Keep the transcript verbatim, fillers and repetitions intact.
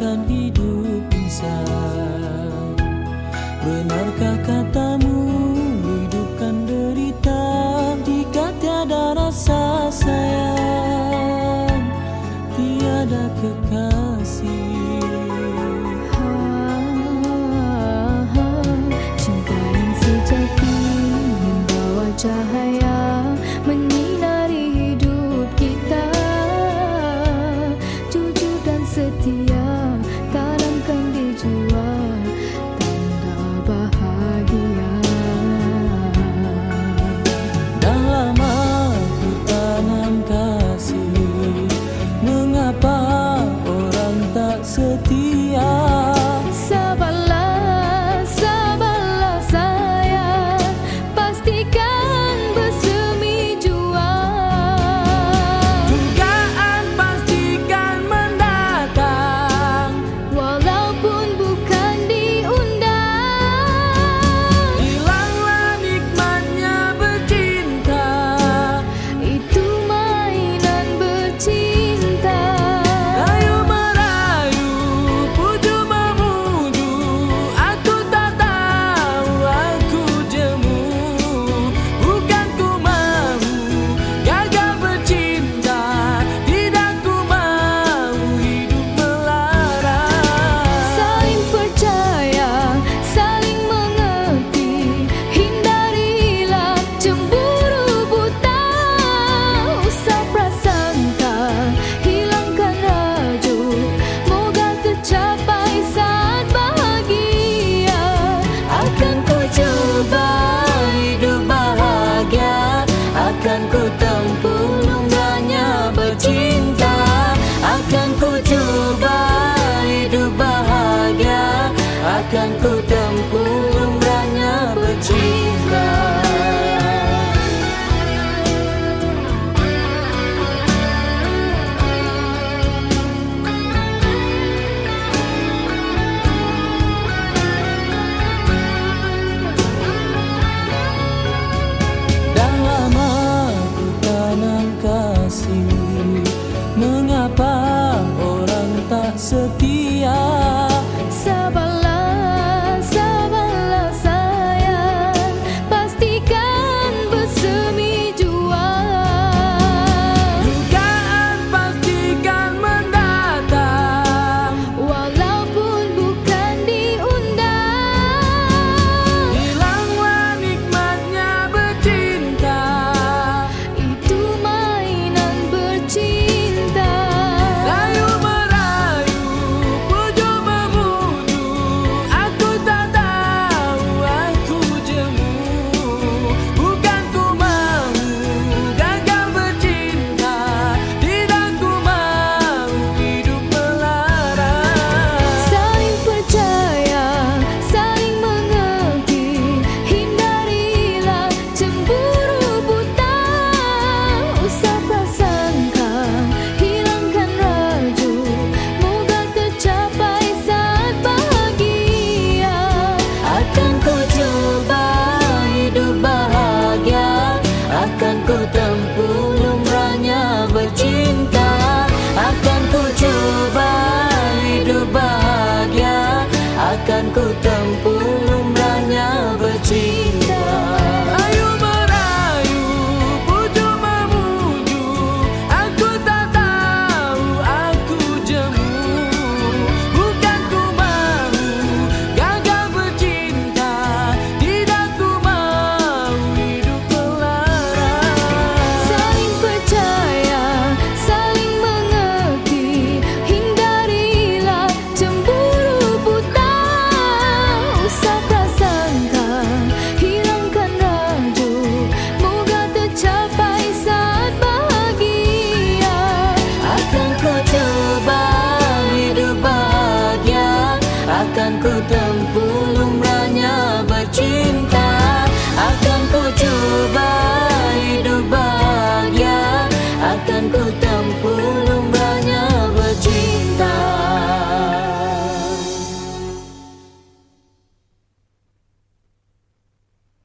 akan hidup insan. Benarkah katamu hidupkan derita jika tiada rasa sayang, tiada kekasih? Cinta yang sejati membawa cahaya menyinari hidup kita. Jujur dan setia tanamkan di jiwa, tanda bahagia. Dah lama ku tanam kasih, mengapa orang tak setia? Sabarlah, sabarlah sayang, pastikan bersemi jua. Dugaan pastikan mendatang, Walaupun bukan diundang. hilanglah nikmatnya bercinta. Itu mainan bercinta. Rayu merayu, puju memuju, aku tak tahu, aku jemu. Bukan ku mahu gagal bercinta, tidak ku mahu hidup melarang. Saling percaya, saling mengerti, hindarilah cemburu buta. Usah prasangka, hilangkan rajuk, moga tercapai saat bahagia. Akan ku coba hidup bahagia, akan ku tempuh lumrahnya bercinta. Akan ku coba hidup bahagia, akan ku tempuh lumrahnya bercinta. Dah lama ku tanam kasih, mengapa orang tak setia?